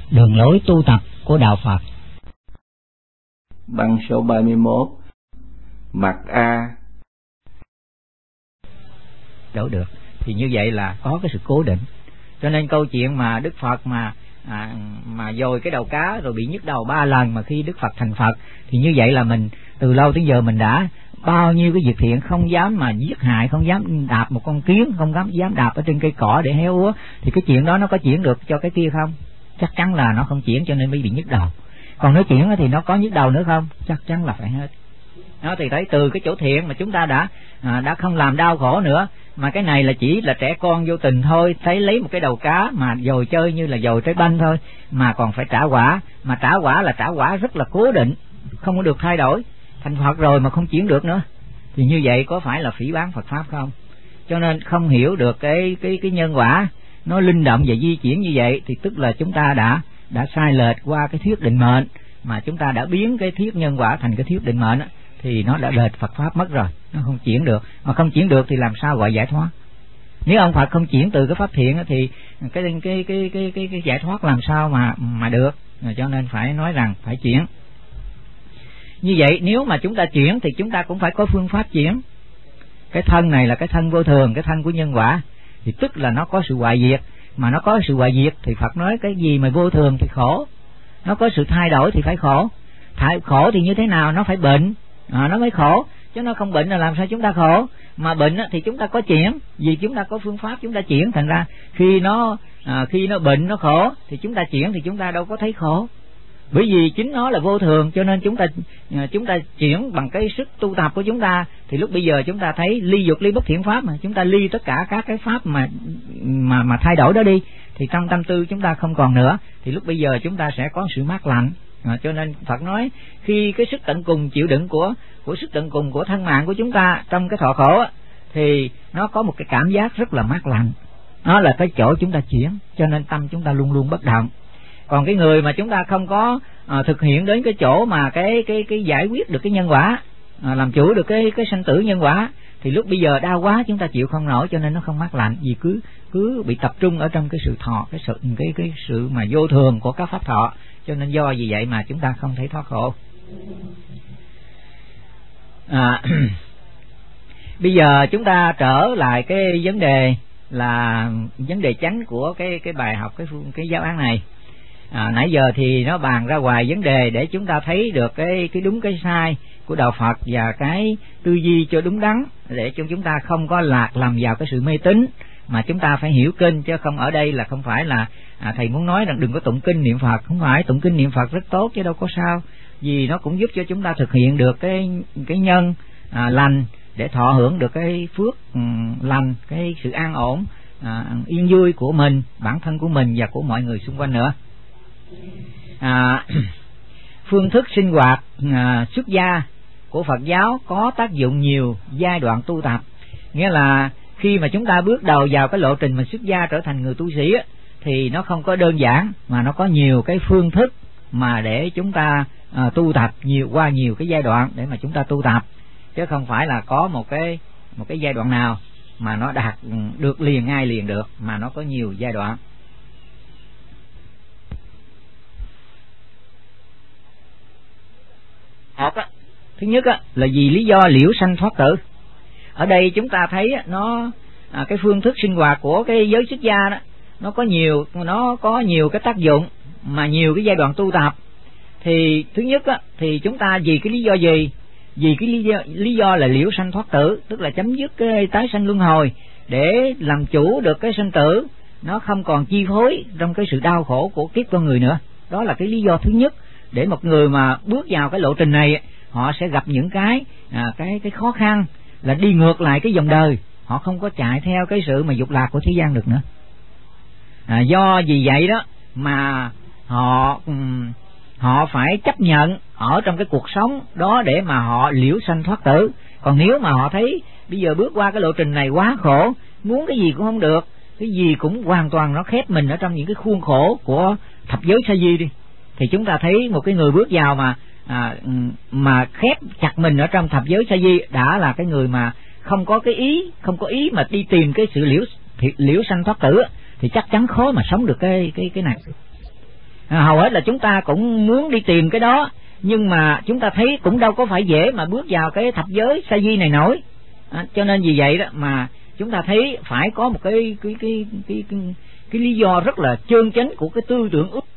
đường lối tu tập của đạo Phật. Băng số 31. Mặt A. Đổ được thì như vậy là có cái sự cố định. Cho nên câu chuyện mà Đức Phật mà dồi cái đầu cá rồi bị nhức đầu 3 lần mà khi Đức Phật thành Phật, thì như vậy là mình từ lâu tới giờ mình đã bao nhiêu cái việc thiện, không dám mà giết hại, không dám đạp một con kiến, không dám đạp ở trên cây cỏ để héo úa, thì cái chuyện đó nó có chuyển được cho cái kia không? Chắc chắn là nó không chuyển, cho nên mới bị nhức đầu. Còn nếu chuyển thì nó có nhức đầu nữa không? Chắc chắn là phải hết. Đó, thì thấy từ cái chỗ thiện mà chúng ta đã không làm đau khổ nữa, mà cái này là chỉ là trẻ con vô tình thôi, thấy lấy một cái đầu cá mà dồi chơi như là dồi trái banh thôi, mà còn phải trả quả, mà trả quả là trả quả rất là cố định, không có được thay đổi. Thành Phật rồi mà không chuyển được nữa, thì như vậy có phải là phỉ báng Phật pháp không? Cho nên không hiểu được cái nhân quả nó linh động và di chuyển như vậy, thì tức là chúng ta đã sai lệch qua cái thuyết định mệnh, mà chúng ta đã biến cái thuyết nhân quả thành cái thuyết định mệnh, thì nó đã lệch Phật pháp mất rồi, nó không chuyển được. Mà không chuyển được thì làm sao gọi giải thoát? Nếu ông Phật không chuyển từ cái pháp thiện thì cái giải thoát làm sao mà được? Cho nên phải nói rằng phải chuyển. Như vậy nếu mà chúng ta chuyển thì chúng ta cũng phải có phương pháp chuyển. Cái thân này là cái thân vô thường, cái thân của nhân quả, thì tức là nó có sự hoại diệt. Mà nó có sự hoại diệt thì Phật nói cái gì mà vô thường thì khổ, nó có sự thay đổi thì phải khổ. Khổ thì như thế nào? Nó phải bệnh, nó mới khổ, chứ nó không bệnh là làm sao chúng ta khổ. Mà bệnh thì chúng ta có chuyển, vì chúng ta có phương pháp chúng ta chuyển. Thành ra khi nó bệnh nó khổ thì chúng ta chuyển, thì chúng ta đâu có thấy khổ, bởi vì chính nó là vô thường. Cho nên chúng ta chuyển bằng cái sức tu tập của chúng ta, thì lúc bây giờ chúng ta thấy ly dục ly bất thiện pháp, mà chúng ta ly tất cả các cái pháp mà thay đổi đó đi, thì trong tâm tư chúng ta không còn nữa, thì lúc bây giờ chúng ta sẽ có sự mát lạnh. Cho nên Phật nói khi cái sức tận cùng chịu đựng của sức tận cùng của thân mạng của chúng ta trong cái thọ khổ thì nó có một cái cảm giác rất là mát lạnh. Đó là cái chỗ chúng ta chuyển, cho nên tâm chúng ta luôn luôn bất động. Còn cái người mà chúng ta không có thực hiện đến cái chỗ mà cái giải quyết được cái nhân quả, làm chủ được cái sanh tử nhân quả, thì lúc bây giờ đau quá chúng ta chịu không nổi, cho nên nó không mát lạnh. Vì cứ bị tập trung ở trong cái sự thọ, cái sự mà vô thường của các pháp thọ, cho nên do vì vậy mà chúng ta không thể thoát khổ. Bây giờ chúng ta trở lại cái vấn đề là vấn đề chánh của cái bài học, cái giáo án này. Nãy giờ thì nó bàn ra hoài vấn đề để chúng ta thấy được cái đúng cái sai của đạo Phật, và cái tư duy cho đúng đắn, để cho chúng ta không có lạc lầm vào cái sự mê tín, mà chúng ta phải hiểu kinh. Chứ không, ở đây là không phải là thầy muốn nói rằng đừng có tụng kinh niệm Phật, không phải. Tụng kinh niệm Phật rất tốt chứ đâu có sao, vì nó cũng giúp cho chúng ta thực hiện được cái nhân lành, để thọ hưởng được cái phước lành, cái sự an ổn, yên vui của mình, bản thân của mình và của mọi người xung quanh nữa. Phương thức sinh hoạt xuất gia của Phật giáo có tác dụng nhiều giai đoạn tu tập. Nghĩa là khi mà chúng ta bước đầu vào cái lộ trình mà xuất gia trở thành người tu sĩ thì nó không có đơn giản, mà nó có nhiều cái phương thức mà để chúng ta tu tập qua nhiều cái giai đoạn để mà chúng ta tu tập, chứ không phải là có một cái giai đoạn nào mà nó đạt được ngay liền được, mà nó có nhiều giai đoạn. Thứ nhất là vì lý do liễu sanh thoát tử. Ở đây chúng ta thấy nó cái phương thức sinh hoạt của cái giới xuất gia đó, nó có nhiều cái tác dụng, mà nhiều cái giai đoạn tu tập. Thì thứ nhất thì chúng ta vì cái lý do gì? Vì cái lý do là liễu sanh thoát tử, tức là chấm dứt cái tái sanh luân hồi, để làm chủ được cái sanh tử, nó không còn chi phối trong cái sự đau khổ của kiếp con người nữa. Đó là cái lý do thứ nhất, để một người mà bước vào cái lộ trình này, họ sẽ gặp những cái khó khăn là đi ngược lại cái dòng đời, họ không có chạy theo cái sự mà dục lạc của thế gian được nữa. Do vì vậy đó mà họ phải chấp nhận ở trong cái cuộc sống đó để mà họ liễu sanh thoát tử. Còn nếu mà họ thấy bây giờ bước qua cái lộ trình này quá khổ, muốn cái gì cũng không được, cái gì cũng hoàn toàn nó khép mình ở trong những cái khuôn khổ của thập giới sa di đi, thì chúng ta thấy một cái người bước vào mà khép chặt mình ở trong thập giới sa di đã là cái người mà không có ý mà đi tìm cái sự liễu sanh thoát tử, thì chắc chắn khó mà sống được cái này. Hầu hết là chúng ta cũng muốn đi tìm cái đó, nhưng mà chúng ta thấy cũng đâu có phải dễ mà bước vào cái thập giới sa di này nổi. Cho nên vì vậy đó mà chúng ta thấy phải có một cái lý do rất là chân chánh của cái tư tưởng ước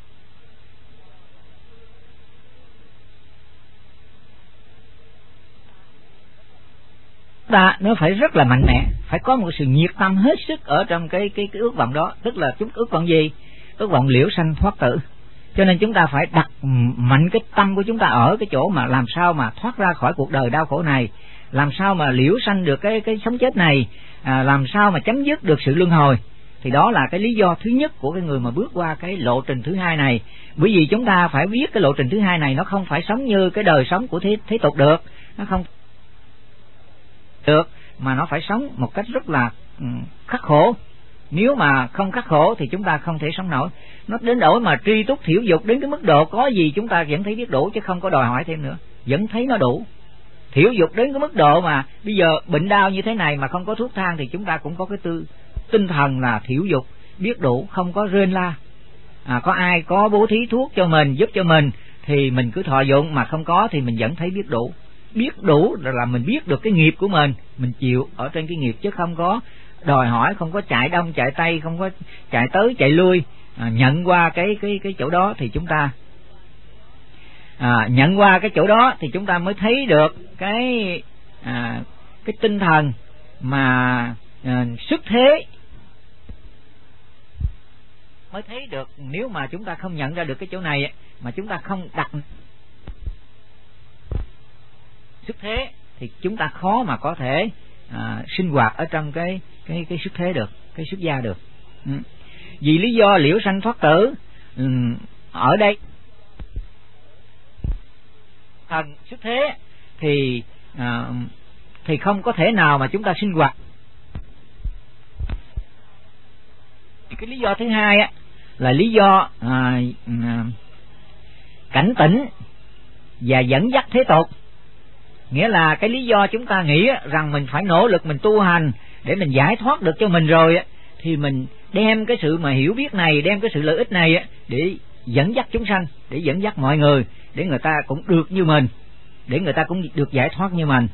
ta, nó phải rất là mạnh mẽ, phải có một sự nhiệt tâm hết sức ở trong cái ước vọng đó. Tức là chúng ước vọng gì? Ước vọng liễu sanh thoát tử. Cho nên chúng ta phải đặt mạnh cái tâm của chúng ta ở cái chỗ mà làm sao mà thoát ra khỏi cuộc đời đau khổ này, làm sao mà liễu sanh được cái sống chết này, làm sao mà chấm dứt được sự luân hồi. Thì đó là cái lý do thứ nhất của cái người mà bước qua cái lộ trình thứ hai này. Bởi vì chúng ta phải biết cái lộ trình thứ hai này nó không phải sống như cái đời sống của thế tục được, nó không được, mà nó phải sống một cách rất là khắc khổ. Nếu mà không khắc khổ thì chúng ta không thể sống nổi. Nó đến đổi mà tri túc thiểu dục đến cái mức độ có gì chúng ta vẫn thấy biết đủ, chứ không có đòi hỏi thêm nữa, vẫn thấy nó đủ. Thiểu dục đến cái mức độ mà bây giờ bệnh đau như thế này mà không có thuốc thang thì chúng ta cũng có cái tinh thần là thiểu dục, biết đủ, không có rên la. Có ai có bố thí thuốc cho mình, giúp cho mình thì mình cứ thọ dụng, mà không có thì mình vẫn thấy biết đủ. Biết đủ là mình biết được cái nghiệp của mình chịu ở trên cái nghiệp, chứ không có đòi hỏi, không có chạy đông chạy tây, không có chạy tới chạy lui. Nhận qua cái chỗ đó thì chúng ta nhận qua cái chỗ đó thì chúng ta mới thấy được cái tinh thần mà xuất thế, mới thấy được. Nếu mà chúng ta không nhận ra được cái chỗ này mà chúng ta không đặt xuất thế thì chúng ta khó mà có thể sinh hoạt ở trong cái xuất thế được, cái xuất gia được. Vì lý do liễu sanh thoát tử, ở đây thần xuất thế thì không có thể nào mà chúng ta sinh hoạt. Cái lý do thứ hai là lý do cảnh tỉnh và dẫn dắt thế tục. Nghĩa là cái lý do chúng ta nghĩ rằng mình phải nỗ lực mình tu hành để mình giải thoát được cho mình rồi thì mình đem cái sự mà hiểu biết này, đem cái sự lợi ích này để dẫn dắt chúng sanh, để dẫn dắt mọi người, để người ta cũng được như mình, để người ta cũng được giải thoát như mình.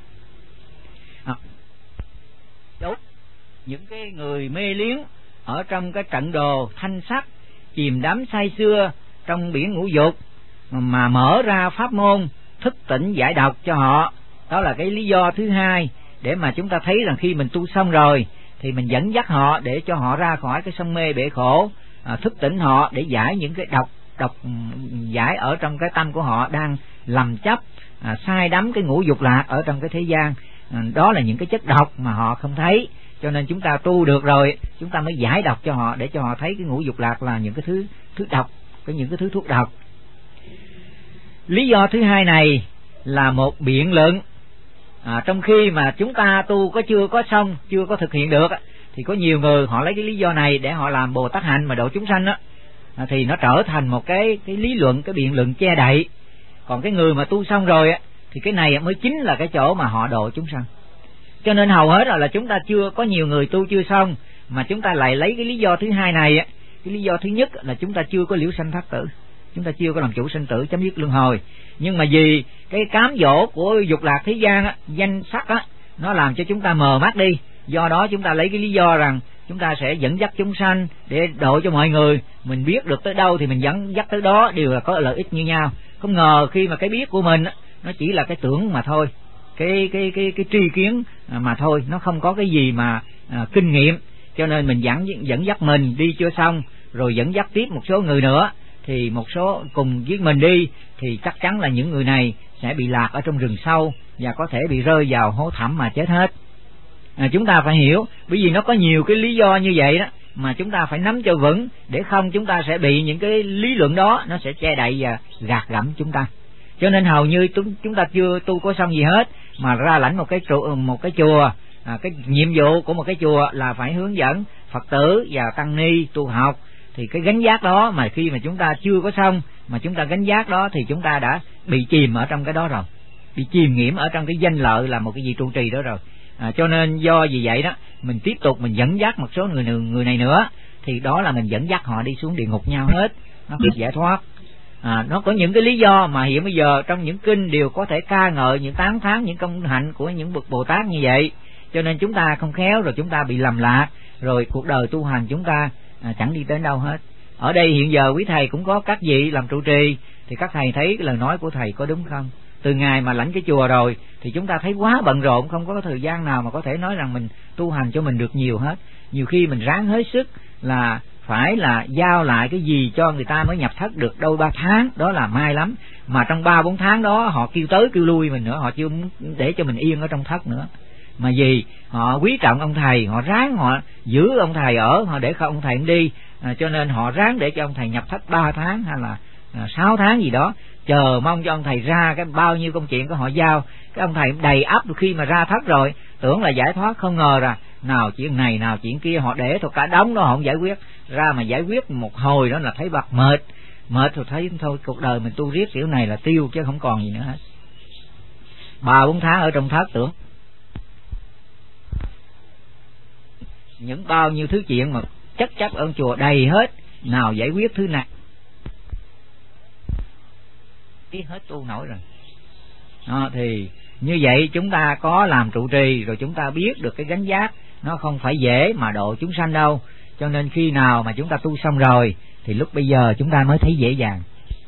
Những cái người mê liếng ở trong cái trận đồ thanh sắc, chìm đắm say sưa trong biển ngũ dục, mà mở ra pháp môn thức tỉnh giải độc cho họ. Đó là cái lý do thứ hai, để mà chúng ta thấy rằng khi mình tu xong rồi thì mình dẫn dắt họ để cho họ ra khỏi cái sông mê bể khổ, thức tỉnh họ để giải những cái độc giải ở trong cái tâm của họ đang lầm chấp, sai đắm cái ngũ dục lạc ở trong cái thế gian. Đó là những cái chất độc mà họ không thấy, cho nên chúng ta tu được rồi chúng ta mới giải độc cho họ, để cho họ thấy cái ngũ dục lạc là những cái thứ độc, những cái thứ thuốc độc. Lý do thứ hai này là một biện luận. Trong khi mà chúng ta tu chưa có xong, chưa có thực hiện được thì có nhiều người họ lấy cái lý do này để họ làm Bồ Tát hạnh mà độ chúng sanh thì nó trở thành một cái lý luận, cái biện luận che đậy. Còn cái người mà tu xong rồi thì cái này mới chính là cái chỗ mà họ độ chúng sanh. Cho nên hầu hết là chúng ta chưa có nhiều người tu chưa xong, mà chúng ta lại lấy cái lý do thứ hai này. Cái lý do thứ nhất là chúng ta chưa có liễu sanh thoát tử, chúng ta chưa có làm chủ sinh tử, chấm dứt luân hồi. Nhưng mà vì cái cám dỗ của dục lạc thế gian danh sắc nó làm cho chúng ta mờ mắt đi. Do đó chúng ta lấy cái lý do rằng chúng ta sẽ dẫn dắt chúng sanh để độ cho mọi người. Mình biết được tới đâu thì mình dẫn dắt tới đó, đều là có lợi ích như nhau. Không ngờ khi mà cái biết của mình nó chỉ là cái tưởng mà thôi, cái tri kiến mà thôi, nó không có cái gì mà kinh nghiệm. Cho nên mình dẫn dắt mình đi chưa xong, rồi dẫn dắt tiếp một số người nữa, thì một số cùng với mình đi thì chắc chắn là những người này sẽ bị lạc ở trong rừng sâu và có thể bị rơi vào hố thẳm mà chết hết. Chúng ta phải hiểu, bởi vì nó có nhiều cái lý do như vậy đó mà chúng ta phải nắm cho vững, để không chúng ta sẽ bị những cái lý luận đó nó sẽ che đậy và gạt gẫm chúng ta. Cho nên hầu như chúng ta chưa tu có xong gì hết mà ra lãnh một cái chùa, cái nhiệm vụ của một cái chùa là phải hướng dẫn Phật tử và tăng ni tu học. Thì cái gánh vác đó mà khi mà chúng ta chưa có xong mà chúng ta gánh vác đó thì chúng ta đã bị chìm ở trong cái đó rồi, bị chìm nghiễm ở trong cái danh lợi là một cái gì trụ trì đó rồi. Cho nên do vì vậy đó mình tiếp tục mình dẫn dắt một số người này nữa thì đó là mình dẫn dắt họ đi xuống địa ngục nhau hết, nó không giải thoát. Nó có những cái lý do mà hiện bây giờ trong những kinh đều có thể ca ngợi những tán thán những công hạnh của những bậc Bồ Tát như vậy, cho nên chúng ta không khéo rồi chúng ta bị lầm lạc, rồi cuộc đời tu hành chúng ta chẳng đi đến đâu hết. Ở đây hiện giờ quý thầy cũng có các vị làm trụ trì, thì các thầy thấy cái lời nói của thầy có đúng không? Từ ngày mà lãnh cái chùa rồi thì chúng ta thấy quá bận rộn, không có thời gian nào mà có thể nói rằng mình tu hành cho mình được nhiều hết. Nhiều khi mình ráng hết sức là phải là giao lại cái gì cho người ta mới nhập thất được đôi 3 tháng, đó là may lắm. Mà trong 3-4 tháng đó họ kêu tới kêu lui mình nữa, họ chưa để cho mình yên ở trong thất nữa. Mà vì họ quý trọng ông thầy, họ ráng họ giữ ông thầy ở, họ để không ông thầy đi, cho nên họ ráng để cho ông thầy nhập thất 3 tháng hay là 6 tháng gì đó, chờ mong cho ông thầy ra cái bao nhiêu công chuyện của họ giao. Cái ông thầy đầy ắp, khi mà ra thất rồi tưởng là giải thoát, không ngờ là nào chuyện này nào chuyện kia, họ để thôi cả đống đó họ không giải quyết ra, mà giải quyết một hồi đó là thấy bật mệt rồi, thấy thôi cuộc đời mình tu riết kiểu này là tiêu chứ không còn gì nữa hết. 3-4 tháng ở trong thất tưởng những bao nhiêu thứ chuyện mà chất chấp ở chùa đầy hết, nào giải quyết thứ này hết tu nổi rồi. Thì như vậy chúng ta có làm trụ trì rồi chúng ta biết được cái gánh giác nó không phải dễ mà độ chúng sanh đâu, cho nên khi nào mà chúng ta tu xong rồi thì lúc bây giờ chúng ta mới thấy dễ dàng.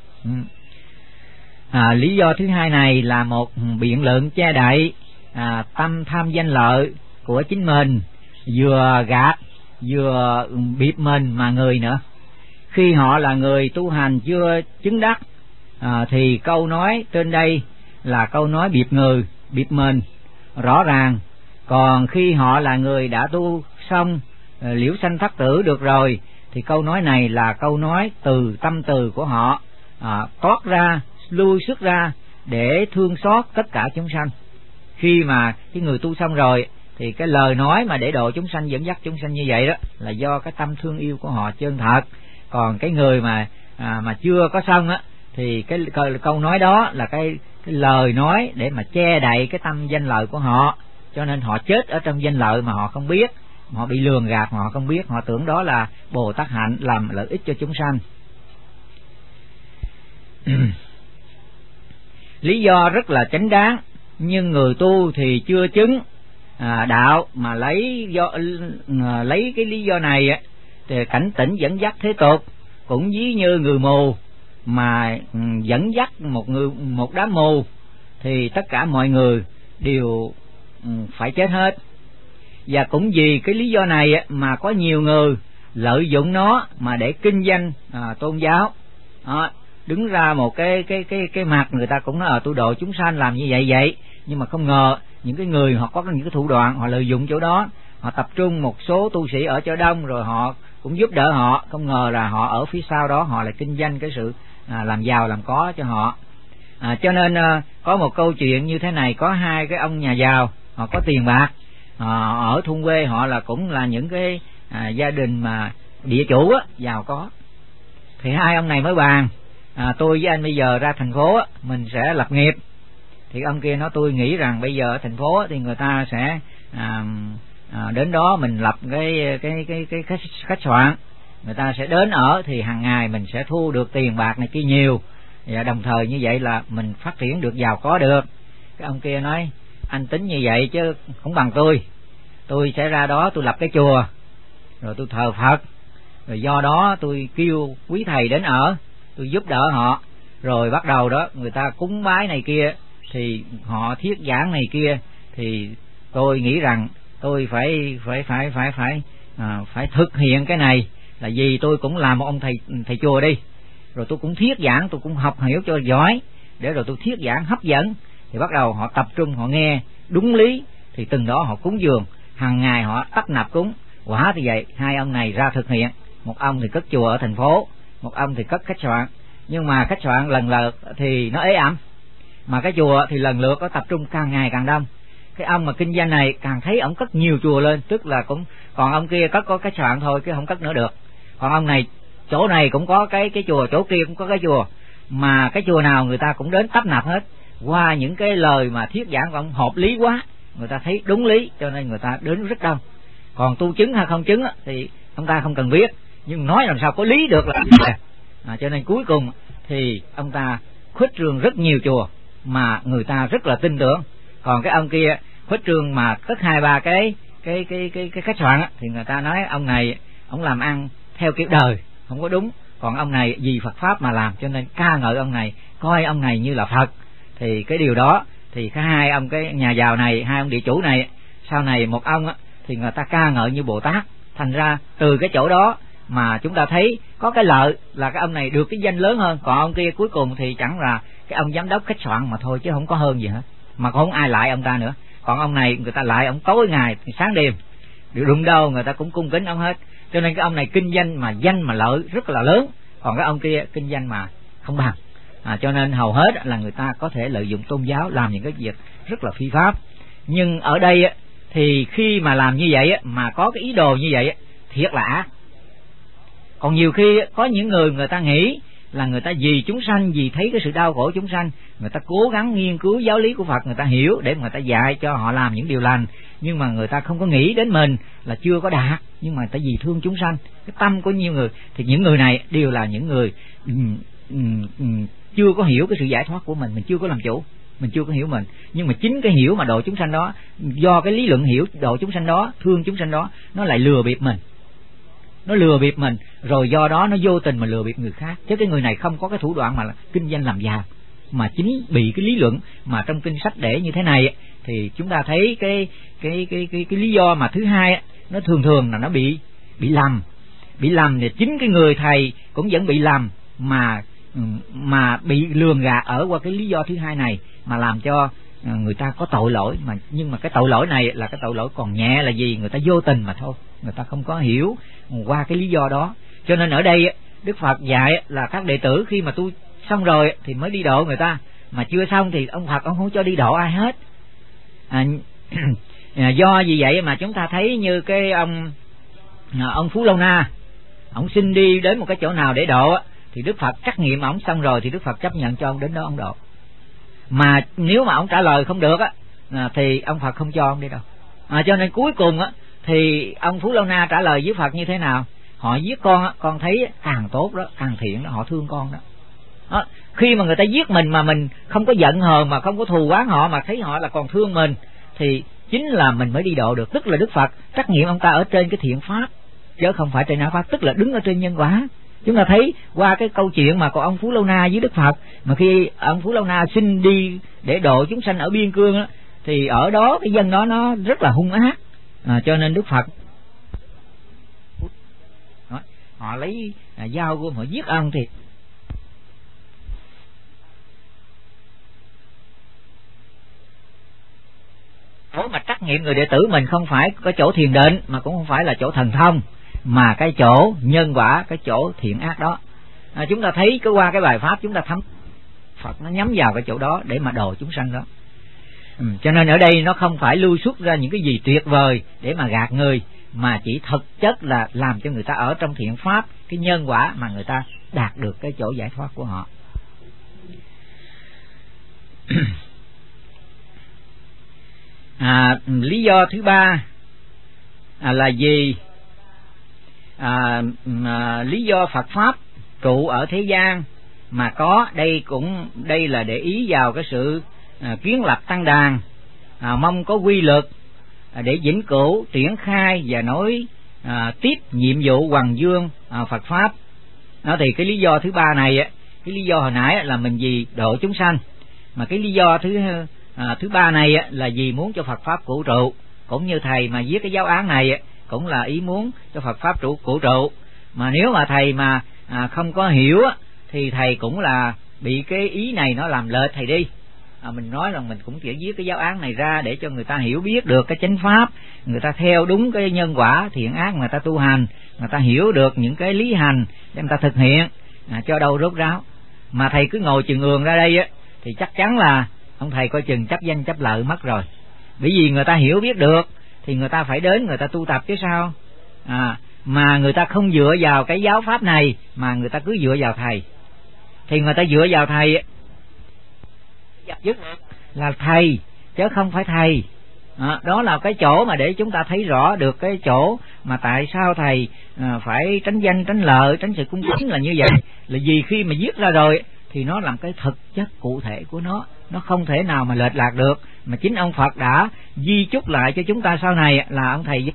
Lý do thứ hai này là một biện luận che đậy tâm tham danh lợi của chính mình, vừa gạt vừa bịp mình mà người nữa. Khi họ là người tu hành chưa chứng đắc thì câu nói trên đây là câu nói bịp người, bịp mình rõ ràng. Còn khi họ là người đã tu xong liễu sanh thất tử được rồi thì câu nói này là câu nói từ tâm từ của họ toát ra, lui xuất ra để thương xót tất cả chúng sanh. Khi mà cái người tu xong rồi thì cái lời nói mà để độ chúng sanh, dẫn dắt chúng sanh như vậy đó là do cái tâm thương yêu của họ chân thật. Còn cái người mà chưa có xong á thì cái câu nói đó là cái lời nói để mà che đậy cái tâm danh lợi của họ, cho nên họ chết ở trong danh lợi mà họ không biết, họ bị lường gạt mà họ không biết, họ tưởng đó là Bồ Tát hạnh làm lợi ích cho chúng sanh. Lý do rất là chánh đáng, nhưng người tu thì chưa chứng đạo mà lấy cái lý do này thì cảnh tỉnh dẫn dắt thế tục, cũng ví như người mù mà dẫn dắt một đám mù thì tất cả mọi người đều phải chết hết. Và cũng vì cái lý do này mà có nhiều người lợi dụng nó mà để kinh doanh tôn giáo, đứng ra một cái mặt người ta cũng nói tôi độ chúng sanh làm như vậy, nhưng mà không ngờ những cái người họ có những cái thủ đoạn, họ lợi dụng chỗ đó, họ tập trung một số tu sĩ ở chỗ đông rồi họ cũng giúp đỡ họ, không ngờ là họ ở phía sau đó họ lại kinh doanh cái sự làm giàu làm có cho họ. Cho nên có một câu chuyện như thế này, có hai cái ông nhà giàu, họ có tiền bạc, ở thôn quê họ là cũng là những cái gia đình mà địa chủ giàu có. Thì hai ông này mới bàn tôi với anh bây giờ ra thành phố mình sẽ lập nghiệp. Thì ông kia nói tôi nghĩ rằng bây giờ ở thành phố thì người ta sẽ đến đó mình lập cái khách sạn, người ta sẽ đến ở thì hàng ngày mình sẽ thu được tiền bạc này kia nhiều, và đồng thời như vậy là mình phát triển được, giàu có được. Cái ông kia nói anh tính như vậy chứ không bằng tôi sẽ ra đó tôi lập cái chùa rồi tôi thờ Phật, rồi do đó tôi kêu quý thầy đến ở, tôi giúp đỡ họ, rồi bắt đầu đó người ta cúng bái này kia thì họ thuyết giảng này kia, thì tôi nghĩ rằng tôi phải thực hiện cái này, là vì tôi cũng là một ông thầy chùa đi, rồi tôi cũng thuyết giảng, tôi cũng học hiểu cho giỏi, để rồi tôi thuyết giảng hấp dẫn, thì bắt đầu họ tập trung họ nghe đúng lý, thì từng đó họ cúng dường, hàng ngày họ tấp nập cúng. Quả thì vậy, hai ông này ra thực hiện, một ông thì cất chùa ở thành phố, một ông thì cất khách sạn, nhưng mà khách sạn lần lượt thì nó ế ẩm, mà cái chùa thì lần lượt có tập trung càng ngày càng đông. Cái ông mà kinh doanh này càng thấy ông cất nhiều chùa lên, tức là cũng còn ông kia cất có khách sạn thôi chứ không cất nữa được. Còn ông này chỗ này cũng có cái chùa, chỗ kia cũng có cái chùa, mà cái chùa nào người ta cũng đến tấp nập hết. Qua những cái lời mà thuyết giảng của ông hợp lý quá, người ta thấy đúng lý cho nên người ta đến rất đông. Còn tu chứng hay không chứng thì ông ta không cần biết, nhưng nói làm sao có lý được là cho nên cuối cùng thì ông ta khuếch trương rất nhiều chùa mà người ta rất là tin tưởng. Còn cái ông kia khuếch trương mà cất 2-3 cái khách sạn thì người ta nói ông này ông làm ăn theo kiểu đời không có đúng, còn ông này vì Phật pháp mà làm, cho nên ca ngợi ông này, coi ông này như là Phật. Thì cái điều đó thì cái hai ông cái nhà giàu này, hai ông địa chủ này, sau này một ông thì người ta ca ngợi như Bồ Tát. Thành ra từ cái chỗ đó mà chúng ta thấy có cái lợi là cái ông này được cái danh lớn hơn, còn ông kia cuối cùng thì chẳng là cái ông giám đốc khách sạn mà thôi chứ không có hơn gì hết, mà không ai lại ông ta nữa. Còn ông này người ta lại ông tối ngày sáng đêm, đụng đâu người ta cũng cung kính ông hết. Cho nên cái ông này kinh doanh mà danh mà lợi rất là lớn, còn cái ông kia kinh doanh mà không bằng. Cho nên hầu hết là người ta có thể lợi dụng tôn giáo làm những cái việc rất là phi pháp. Nhưng ở đây thì khi mà làm như vậy mà có cái ý đồ như vậy thiệt là ác. Còn nhiều khi có những người ta nghĩ là người ta vì chúng sanh, vì thấy cái sự đau khổ chúng sanh, người ta cố gắng nghiên cứu giáo lý của Phật, người ta hiểu để người ta dạy cho họ làm những điều lành, nhưng mà người ta không có nghĩ đến mình là chưa có đạt, nhưng mà tại vì thương chúng sanh. Cái tâm của nhiều người thì những người này đều là những người chưa có hiểu cái sự giải thoát của mình chưa có làm chủ, mình chưa có hiểu mình. Nhưng mà chính cái hiểu mà độ chúng sanh đó, do cái lý luận hiểu độ chúng sanh đó, thương chúng sanh đó, nó lại lừa bịp mình, nó lừa bịp mình, rồi do đó nó vô tình mà lừa bịp người khác. Chứ cái người này không có cái thủ đoạn mà là kinh doanh làm giàu, mà chính bị cái lý luận mà trong kinh sách để như thế này thì chúng ta thấy cái lý do mà thứ hai nó thường là nó bị lầm thì chính cái người thầy cũng vẫn bị lầm, mà bị lường gạt ở qua cái lý do thứ hai này mà làm cho người ta có tội lỗi. Nhưng mà cái tội lỗi này là cái tội lỗi còn nhẹ là gì? Người ta vô tình mà thôi, người ta không có hiểu qua cái lý do đó. Cho nên ở đây Đức Phật dạy là các đệ tử khi mà tu xong rồi thì mới đi độ người ta, mà chưa xong thì ông Phật ông không cho đi độ ai hết. Do vì vậy mà chúng ta thấy như cái ông Phú Lâu Na, ông xin đi đến một cái chỗ nào để độ thì Đức Phật trắc nghiệm ông xong rồi thì Đức Phật chấp nhận cho ông đến đó ông độ. Mà nếu mà ông trả lời không được thì ông Phật không cho ông đi đâu. Cho nên cuối cùng thì ông Phú Lâu Na trả lời với Phật như thế nào? Họ giết con thấy càng tốt đó, càng thiện đó, họ thương con đó. Khi mà người ta giết mình mà mình không có giận hờn, mà không có thù oán họ, mà thấy họ là còn thương mình, thì chính là mình mới đi độ được. Tức là Đức Phật trắc nghiệm ông ta ở trên cái thiện pháp chứ không phải trên ác pháp, tức là đứng ở trên nhân quả. Chúng ta thấy qua cái câu chuyện mà của ông Phú Lâu Na với Đức Phật, mà khi ông Phú Lâu Na xin đi để độ chúng sanh ở biên cương thì ở đó cái dân đó nó rất là hung ác, cho nên Đức Phật họ lấy dao gươm họ giết ông. Thì chỗ mà trắc nghiệm người đệ tử mình không phải có chỗ thiền định, mà cũng không phải là chỗ thần thông, mà cái chỗ nhân quả, cái chỗ thiện ác đó. Chúng ta thấy qua cái bài pháp chúng ta thấm Phật nó nhắm vào cái chỗ đó để mà độ chúng sanh đó. Cho nên ở đây nó không phải lưu xuất ra những cái gì tuyệt vời để mà gạt người, mà chỉ thực chất là làm cho người ta ở trong thiện pháp, cái nhân quả mà người ta đạt được cái chỗ giải thoát của họ. Lý do thứ ba là gì? Lý do Phật pháp trụ ở thế gian mà có đây là để ý vào cái sự kiến lập tăng đàn, mong có quy lực để vĩnh cửu triển khai và nối tiếp nhiệm vụ hoằng dương Phật pháp. Đó thì cái lý do thứ ba này, cái lý do hồi nãy là mình vì độ chúng sanh, mà cái lý do thứ ba này là vì muốn cho Phật pháp cụ trụ. Cũng như thầy mà viết cái giáo án này cũng là ý muốn cho Phật pháp cụ trụ. Mà nếu mà thầy mà không có hiểu thì thầy cũng là bị cái ý này nó làm lệch thầy đi. Mình nói là mình cũng chỉ viết cái giáo án này ra để cho người ta hiểu biết được cái chánh pháp, người ta theo đúng cái nhân quả thiện ác người ta tu hành, người ta hiểu được những cái lý hành để người ta thực hiện, cho đâu rốt ráo. Mà thầy cứ ngồi chừng ườn ra đây thì chắc chắn là ông thầy coi chừng chấp danh chấp lợi mất rồi. Bởi vì người ta hiểu biết được thì người ta phải đến người ta tu tập chứ sao. Mà người ta không dựa vào cái giáo pháp này, mà người ta cứ dựa vào thầy, thì người ta dựa vào thầy là thầy chứ không phải thầy. Đó là cái chỗ mà để chúng ta thấy rõ được cái chỗ mà tại sao thầy phải tránh danh tránh lợi tránh sự cung kính là như vậy, là vì khi mà viết ra rồi thì nó làm cái thực chất cụ thể của nó không thể nào mà lệch lạc được, mà chính ông Phật đã di chúc lại cho chúng ta sau này là ông thầy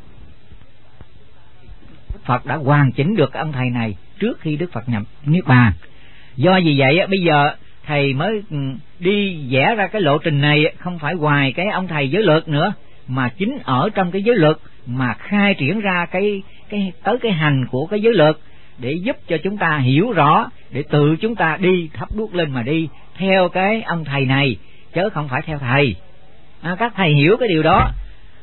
Phật đã hoàn chỉnh được ông thầy này trước khi Đức Phật nhập niết bàn. Do vì vậy bây giờ thầy mới đi vẽ ra cái lộ trình này, không phải ngoài cái ông thầy giới luật nữa, mà chính ở trong cái giới luật mà khai triển ra tới cái hành của cái giới luật, để giúp cho chúng ta hiểu rõ, để tự chúng ta đi thắp đuốc lên mà đi theo cái ông thầy này, chứ không phải theo thầy. Các thầy hiểu cái điều đó.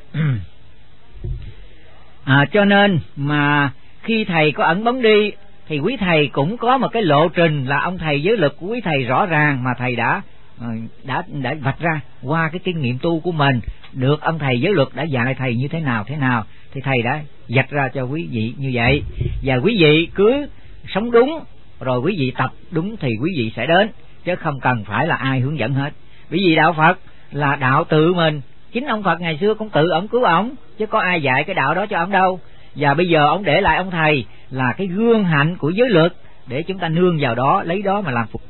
Cho nên mà khi thầy có ẩn bóng đi thì quý thầy cũng có một cái lộ trình là ông thầy giới luật của quý thầy rõ ràng, mà thầy đã vạch ra qua cái kinh nghiệm tu của mình, được ông thầy giới luật đã dạy thầy như thế nào thì thầy đã vạch ra cho quý vị như vậy. Và quý vị cứ sống đúng rồi quý vị tập đúng thì quý vị sẽ đến, chứ không cần phải là ai hướng dẫn hết. Bởi vì đạo Phật là đạo tự mình, chính ông Phật ngày xưa cũng tự ổng cứu ổng, chứ có ai dạy cái đạo đó cho ổng đâu. Và bây giờ ổng để lại ông thầy là cái gương hạnh của giới luật, để chúng ta nương vào đó, lấy đó mà làm phục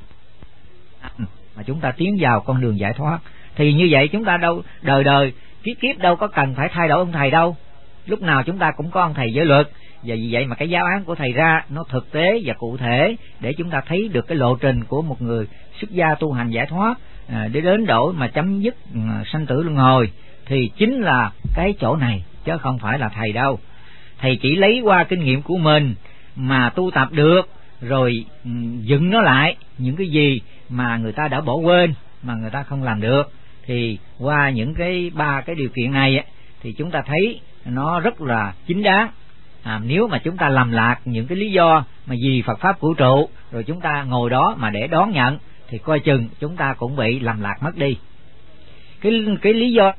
mà chúng ta tiến vào con đường giải thoát. Thì như vậy chúng ta đâu đời kiếp đâu có cần phải thay đổi ông thầy đâu, lúc nào chúng ta cũng có ông thầy giới luật. Và vì vậy mà cái giáo án của thầy ra nó thực tế và cụ thể, để chúng ta thấy được cái lộ trình của một người xuất gia tu hành giải thoát, để đến độ mà chấm dứt sanh tử luân hồi, thì chính là cái chỗ này, chứ không phải là thầy đâu. Thầy chỉ lấy qua kinh nghiệm của mình mà tu tập được, rồi dựng nó lại những cái gì mà người ta đã bỏ quên, mà người ta không làm được. Thì qua những cái ba cái điều kiện này thì chúng ta thấy nó rất là chính đáng. Nếu mà chúng ta lầm lạc những cái lý do mà vì Phật pháp vũ trụ, rồi chúng ta ngồi đó mà để đón nhận, thì coi chừng chúng ta cũng bị lầm lạc mất đi. Cái lý do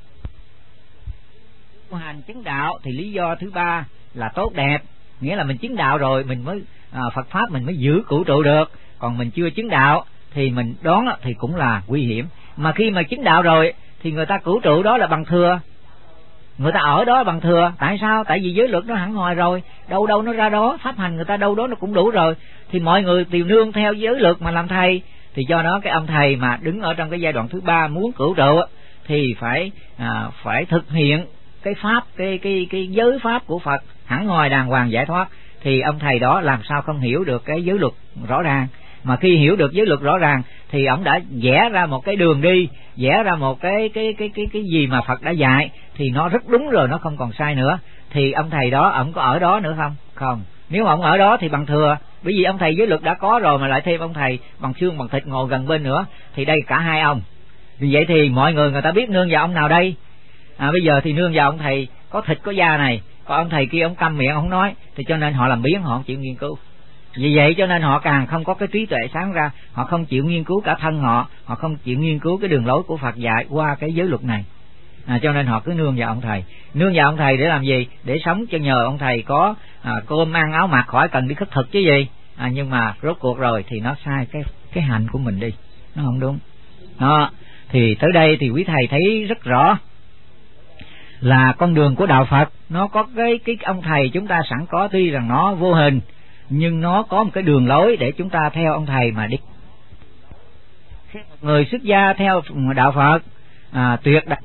tu hành chứng đạo thì lý do thứ ba là tốt đẹp, nghĩa là mình chứng đạo rồi mình mới Phật pháp mình mới giữ cửu trụ được, còn mình chưa chứng đạo thì mình đón thì cũng là nguy hiểm. Mà khi mà chứng đạo rồi thì người ta cửu trụ đó là bằng thừa, người ta ở đó bằng thừa. Tại sao? Tại vì giới luật nó hẳn hoài rồi, đâu đâu nó ra đó, pháp hành người ta đâu đó nó cũng đủ rồi, thì mọi người tìm nương theo giới luật mà làm thầy. Thì do đó cái ông thầy mà đứng ở trong cái giai đoạn thứ ba muốn cửu trụ thì phải thực hiện cái pháp, cái giới pháp của Phật hẳn hoài đàng hoàng giải thoát. Thì ông thầy đó làm sao không hiểu được cái giới luật rõ ràng. Mà khi hiểu được giới luật rõ ràng thì ông đã vẽ ra một cái đường đi, vẽ ra một cái gì mà Phật đã dạy thì nó rất đúng rồi, nó không còn sai nữa. Thì ông thầy đó ông có ở đó nữa không? Không. Nếu mà ông ở đó thì bằng thừa, bởi vì ông thầy giới luật đã có rồi, mà lại thêm ông thầy bằng xương bằng thịt ngồi gần bên nữa, thì đây cả hai ông. Vì vậy thì mọi người ta biết nương vào ông nào đây? Bây giờ thì nương vào ông thầy có thịt có da này, còn ông thầy kia ông câm miệng không nói, thì cho nên họ làm biếng, họ không chịu nghiên cứu. Vì vậy cho nên họ càng không có cái trí tuệ sáng ra, họ không chịu nghiên cứu cả thân họ không chịu nghiên cứu cái đường lối của Phật dạy qua cái giới luật này. Cho nên họ cứ nương vào ông thầy. Nương vào ông thầy để làm gì? Để sống cho nhờ ông thầy có cơm ăn áo mặc, khỏi cần đi khất thực chứ gì. Nhưng mà rốt cuộc rồi thì nó sai cái hạnh của mình đi, nó không đúng. Thì tới đây thì quý thầy thấy rất rõ là con đường của đạo Phật nó có cái ông thầy chúng ta sẵn có, tuy rằng nó vô hình nhưng nó có một cái đường lối để chúng ta theo ông thầy mà đi. Khi một người xuất gia theo đạo Phật tuyệt đại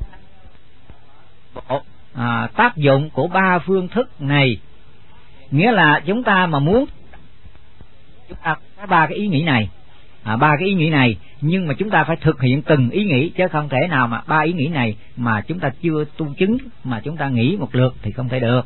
tác dụng của ba phương thức này, nghĩa là chúng ta mà muốn, chúng ta có ba cái ý nghĩ này, ba cái ý nghĩ này, nhưng mà chúng ta phải thực hiện từng ý nghĩ, chứ không thể nào mà ba ý nghĩ này mà chúng ta chưa tu chứng mà chúng ta nghĩ một lượt thì không thể được.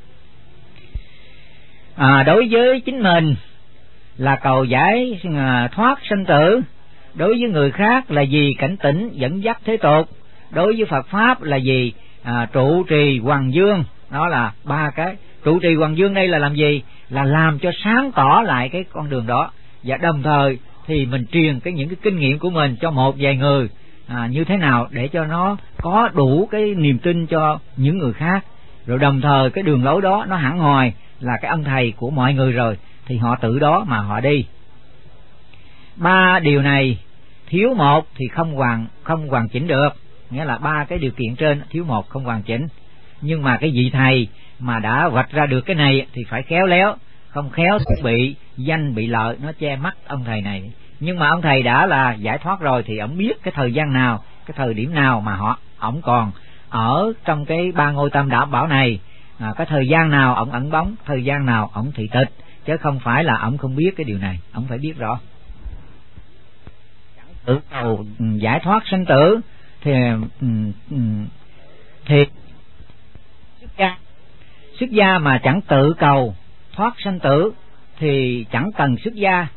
Đối với chính mình là cầu giải thoát sanh tử, đối với người khác là vì cảnh tỉnh dẫn dắt thế tục, đối với Phật pháp là gì? Trụ trì hoàng dương. Đó là ba cái. Trụ trì hoàng dương đây là làm gì? Là làm cho sáng tỏ lại cái con đường đó, và đồng thời thì mình truyền những cái kinh nghiệm của mình cho một vài người như thế nào để cho nó có đủ cái niềm tin cho những người khác. Rồi đồng thời cái đường lối đó nó hẳn hoài là cái ông thầy của mọi người rồi, thì họ tự đó mà họ đi. Ba điều này thiếu một thì không hoàn chỉnh được. nghĩa là ba cái điều kiện trên thiếu một không hoàn chỉnh. Nhưng mà cái vị thầy mà đã vạch ra được cái này thì phải khéo léo, không khéo bị danh bị lợi nó che mắt ông thầy này. Nhưng mà ông thầy đã là giải thoát rồi thì ổng biết cái thời gian nào, cái thời điểm nào mà ổng còn ở trong cái ba ngôi tam đảm bảo này, cái thời gian nào ổng ẩn bóng, thời gian nào ổng thị tịch, chứ không phải là ổng không biết cái điều này, ổng phải biết rõ. Tự cầu giải thoát sanh tử thì xuất gia mà chẳng tự cầu thoát sanh tử thì chẳng cần xuất gia.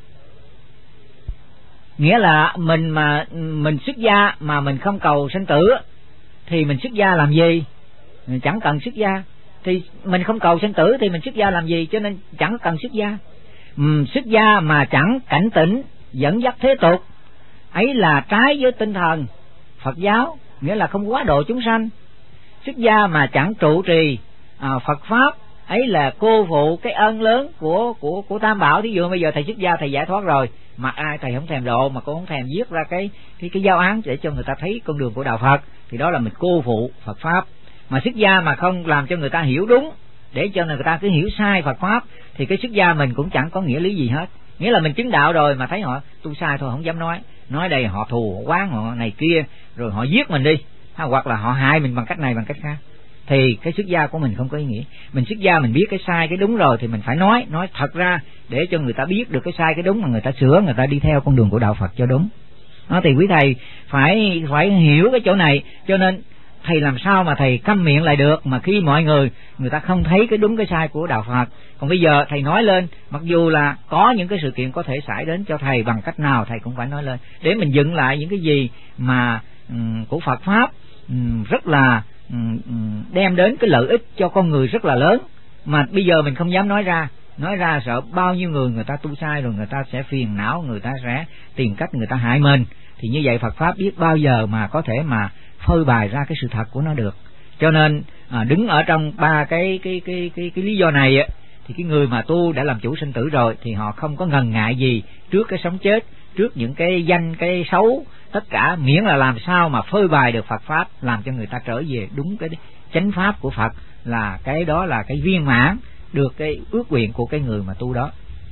Nghĩa là mình xuất gia mà mình không cầu sanh tử thì mình xuất gia làm gì? Mình chẳng cần xuất gia. Thì mình không cầu sanh tử thì mình xuất gia làm gì? Cho nên chẳng cần xuất gia. Xuất gia mà chẳng cảnh tỉnh dẫn dắt thế tục, ấy là trái với tinh thần Phật giáo, nghĩa là không quá độ chúng sanh. Xuất gia mà chẳng trụ trì Phật pháp, ấy là cô phụ cái ơn lớn của Tam Bảo. Thí dụ bây giờ thầy xuất gia, thầy giải thoát rồi, mặc ai thầy không thèm độ, mà cũng không thèm viết ra cái giáo án để cho người ta thấy con đường của đạo Phật, thì đó là mình cô phụ Phật pháp. Mà xuất gia mà không làm cho người ta hiểu đúng, để cho người ta cứ hiểu sai Phật pháp, thì cái xuất gia mình cũng chẳng có nghĩa lý gì hết. Nghĩa là mình chứng đạo rồi mà thấy họ tu sai thôi không dám nói đây họ thù họ oán họ này kia, rồi họ giết mình đi, hoặc là họ hại mình bằng cách này bằng cách khác, thì cái xuất gia của mình không có ý nghĩa. Mình xuất gia mình biết cái sai cái đúng rồi thì mình phải nói thật ra để cho người ta biết được cái sai cái đúng, mà người ta sửa, người ta đi theo con đường của đạo Phật cho đúng. Thì quý thầy phải hiểu cái chỗ này. Cho nên thầy làm sao mà thầy câm miệng lại được, mà khi mọi người ta không thấy cái đúng cái sai của đạo Phật. Còn bây giờ thầy nói lên, mặc dù là có những cái sự kiện có thể xảy đến cho thầy bằng cách nào thầy cũng phải nói lên, để mình dựng lại những cái gì mà của Phật pháp rất là đem đến cái lợi ích cho con người rất là lớn, mà bây giờ mình không dám nói ra sợ bao nhiêu người ta tu sai rồi người ta sẽ phiền não, người ta sẽ tìm cách người ta hại mình. Thì như vậy Phật pháp biết bao giờ mà có thể mà phơi bày ra cái sự thật của nó được. Cho nên đứng ở trong ba cái lý do này thì cái người mà tu đã làm chủ sinh tử rồi thì họ không có ngần ngại gì trước cái sống chết, trước những cái danh cái xấu, tất cả miễn là làm sao mà phơi bày được Phật pháp, làm cho người ta trở về đúng cái chánh pháp của Phật, là cái đó là cái viên mãn được cái ước nguyện của cái người mà tu đó.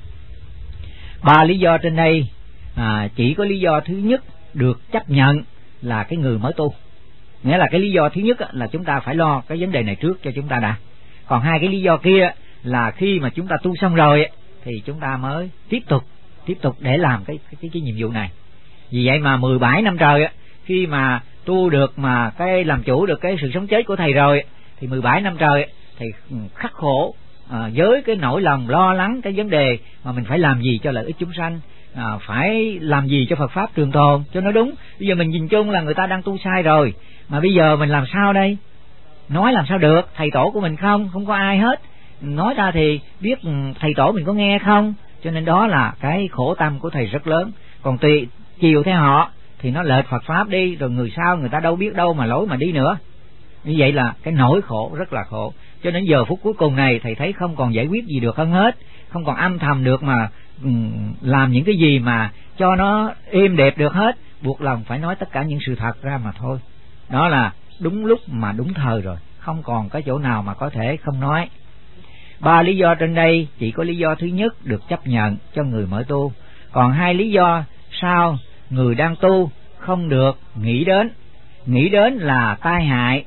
Ba lý do trên đây chỉ có lý do thứ nhất được chấp nhận là cái người mới tu. Nghĩa là cái lý do thứ nhất là chúng ta phải lo cái vấn đề này trước cho chúng ta đã. Còn hai cái lý do kia là khi mà chúng ta tu xong rồi thì chúng ta mới tiếp tục để làm cái nhiệm vụ này. Vì vậy mà 17 năm trời khi mà tu được mà cái làm chủ được cái sự sống chết của thầy rồi thì 17 năm trời thầy khắc khổ với cái nỗi lòng lo lắng cái vấn đề mà mình phải làm gì cho lợi ích chúng sanh, phải làm gì cho Phật pháp trường tồn cho nó đúng. Bây giờ mình nhìn chung là người ta đang tu sai rồi, mà bây giờ mình làm sao đây? Nói làm sao được? Thầy tổ của mình không có ai hết, nói ra thì biết thầy tổ mình có nghe không? Cho nên đó là cái khổ tâm của thầy rất lớn. Còn tùy chiều theo họ thì nó lệch Phật pháp đi, rồi người sau người ta đâu biết đâu mà lối mà đi nữa. Như vậy là cái nỗi khổ rất là khổ. Cho đến giờ phút cuối cùng này thầy thấy không còn giải quyết gì được hơn hết, không còn âm thầm được mà làm những cái gì mà cho nó êm đẹp được hết, buộc lòng phải nói tất cả những sự thật ra mà thôi. Đó là đúng lúc mà đúng thời rồi, không còn có chỗ nào mà có thể không nói. Ba lý do trên đây chỉ có lý do thứ nhất được chấp nhận cho người mới tu, còn hai lý do sau người đang tu không được nghĩ đến là tai hại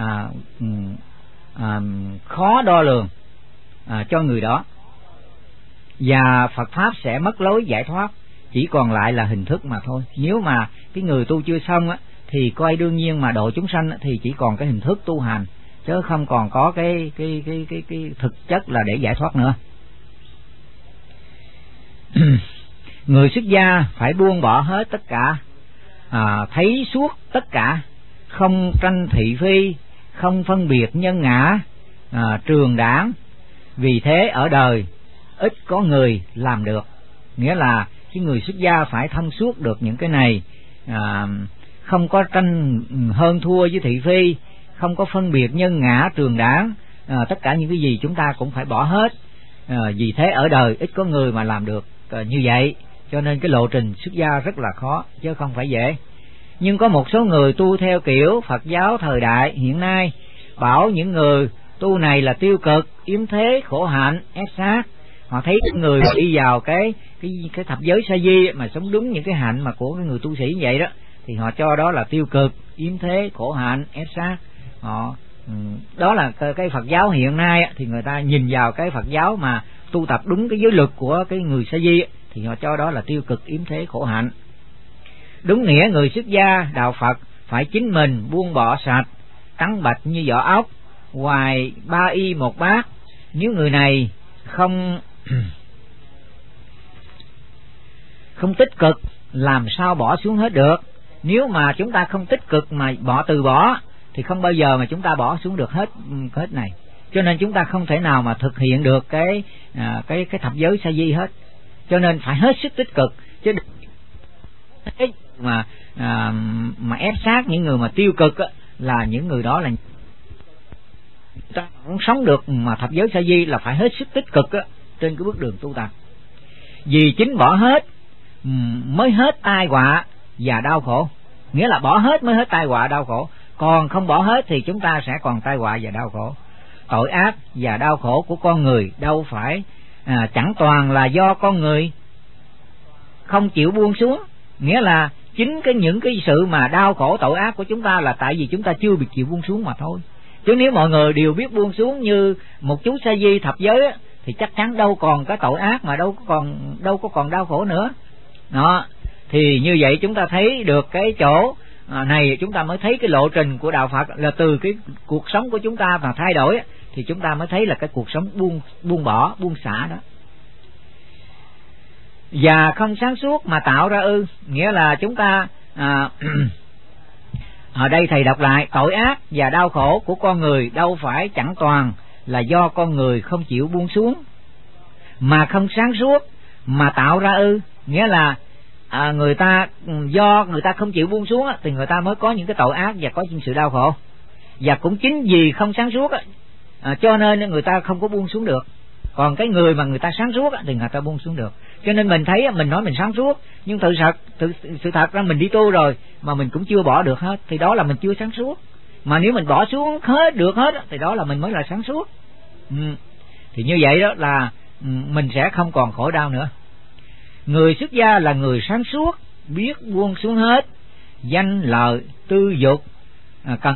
khó đo lường cho người đó, và Phật pháp sẽ mất lối giải thoát, chỉ còn lại là hình thức mà thôi. Nếu mà cái người tu chưa xong thì coi đương nhiên mà độ chúng sanh thì chỉ còn cái hình thức tu hành, chứ không còn có cái thực chất là để giải thoát nữa. Người xuất gia phải buông bỏ hết tất cả, thấy suốt tất cả, không tranh thị phi, không phân biệt nhân ngã, trường đảng. Vì thế ở đời ít có người làm được. Nghĩa là cái người xuất gia phải thông suốt được những cái này, không có tranh hơn thua với thị phi, không có phân biệt nhân ngã trường đảng, tất cả những cái gì chúng ta cũng phải bỏ hết. Vì thế ở đời ít có người mà làm được như vậy. Cho nên cái lộ trình xuất gia rất là khó chứ không phải dễ. Nhưng có một số người tu theo kiểu Phật giáo thời đại hiện nay bảo những người tu này là tiêu cực, yếm thế, khổ hạnh, ép sát. Họ thấy người đi vào cái thập giới sa di mà sống đúng những cái hạnh mà của cái người tu sĩ như vậy đó, thì họ cho đó là tiêu cực, yếm thế, khổ hạnh, ép sát. Họ đó là cái Phật giáo hiện nay thì người ta nhìn vào cái Phật giáo mà tu tập đúng cái giới luật của cái người sa di thì họ cho đó là tiêu cực, yếm thế, khổ hạnh. Đúng nghĩa người xuất gia đạo Phật phải chính mình buông bỏ sạch, trắng bạch như vỏ ốc, hoài 3 y 1 bát. Nếu người này không tích cực làm sao bỏ xuống hết được. Nếu mà chúng ta không tích cực mà từ bỏ thì không bao giờ mà chúng ta bỏ xuống được hết này. Cho nên chúng ta không thể nào mà thực hiện được cái thập giới sa di hết. Cho nên phải hết sức tích cực, chứ mà ép sát những người mà tiêu cực á, là những người đó là ta không sống được. Mà thập giới sa di là phải hết sức tích cực á, trên cái bước đường tu tập. Vì chính bỏ hết mới hết tai họa và đau khổ. Nghĩa là bỏ hết mới hết tai họa đau khổ, còn không bỏ hết thì chúng ta sẽ còn tai họa và đau khổ. Tội ác và đau khổ của con người đâu phải chẳng toàn là do con người không chịu buông xuống. Nghĩa là chính những cái sự mà đau khổ tội ác của chúng ta là tại vì chúng ta chưa bị chịu buông xuống mà thôi. Chứ nếu mọi người đều biết buông xuống như một chú sa di thập giới á, thì chắc chắn đâu còn cái tội ác mà đâu có còn đau khổ nữa. Đó, thì như vậy chúng ta thấy được cái chỗ này, chúng ta mới thấy cái lộ trình của đạo Phật là từ cái cuộc sống của chúng ta mà thay đổi thì chúng ta mới thấy là cái cuộc sống buông bỏ, buông xả đó. Và không sáng suốt mà tạo ra ư, nghĩa là chúng ta ở đây thầy đọc lại: tội ác và đau khổ của con người đâu phải chẳng toàn là do con người không chịu buông xuống, mà không sáng suốt mà tạo ra ư, nghĩa là người ta do người ta không chịu buông xuống thì người ta mới có những cái tội ác và có những sự đau khổ. Và cũng chính vì không sáng suốt cho nên người ta không có buông xuống được. Còn cái người mà người ta sáng suốt thì người ta buông xuống được. Cho nên mình thấy mình nói mình sáng suốt, nhưng sự thật ra mình đi tu rồi mà mình cũng chưa bỏ được hết, thì đó là mình chưa sáng suốt. Mà nếu mình bỏ xuống được hết thì đó là mình mới là sáng suốt. Thì như vậy đó là mình sẽ không còn khổ đau nữa. Người xuất gia là người sáng suốt, biết buông xuống hết danh lợi tư dục cần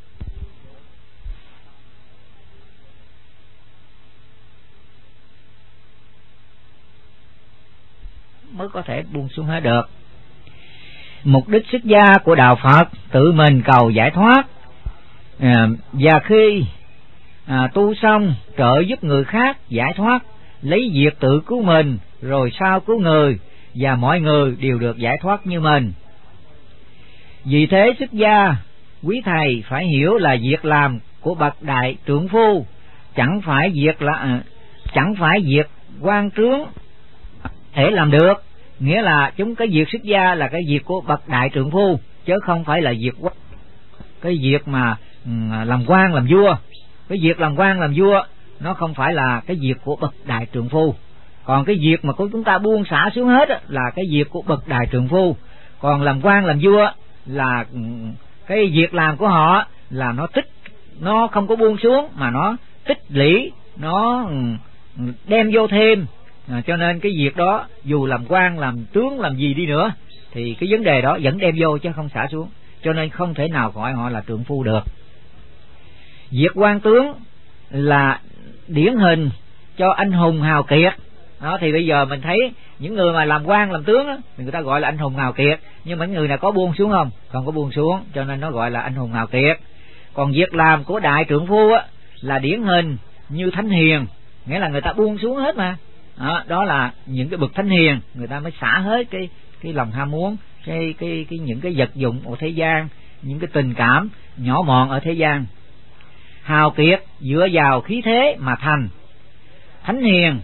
mới có thể buông xuống hết được. Mục đích xuất gia của đạo Phật tự mình cầu giải thoát, và khi tu xong trợ giúp người khác giải thoát, lấy việc tự cứu mình rồi sau cứu người, và mọi người đều được giải thoát như mình. Vì thế xuất gia quý thầy phải hiểu là việc làm của bậc đại trượng phu, chẳng phải việc quan trướng thể làm được. Nghĩa là cái việc xuất gia là cái việc của bậc đại trượng phu, chứ không phải là cái việc mà làm quan làm vua. Cái việc làm quan làm vua nó không phải là cái việc của bậc đại trượng phu. Còn cái việc mà của chúng ta buông xả xuống hết là cái việc của bậc đại trượng phu. Còn làm quan làm vua là cái việc làm của họ là nó không có buông xuống mà nó tích lũy, nó đem vô thêm. Cho nên cái việc đó dù làm quan làm tướng làm gì đi nữa thì cái vấn đề đó vẫn đem vô chứ không xả xuống. Cho nên không thể nào gọi họ là trượng phu được. Việc quan tướng là điển hình cho anh hùng hào kiệt. Đó, thì bây giờ mình thấy những người mà làm quan làm tướng thì người ta gọi là anh hùng hào kiệt, nhưng mà những người nào có buông xuống không? Không có buông xuống, cho nên nó gọi là anh hùng hào kiệt. Còn việc làm của đại trượng phu là điển hình như thánh hiền, nghĩa là người ta buông xuống hết mà. Đó là những cái bậc thánh hiền, người ta mới xả hết cái lòng ham muốn, những cái vật dụng ở thế gian, những cái tình cảm nhỏ mọn ở thế gian. Hào kiệt dựa vào khí thế mà thành. Thánh hiền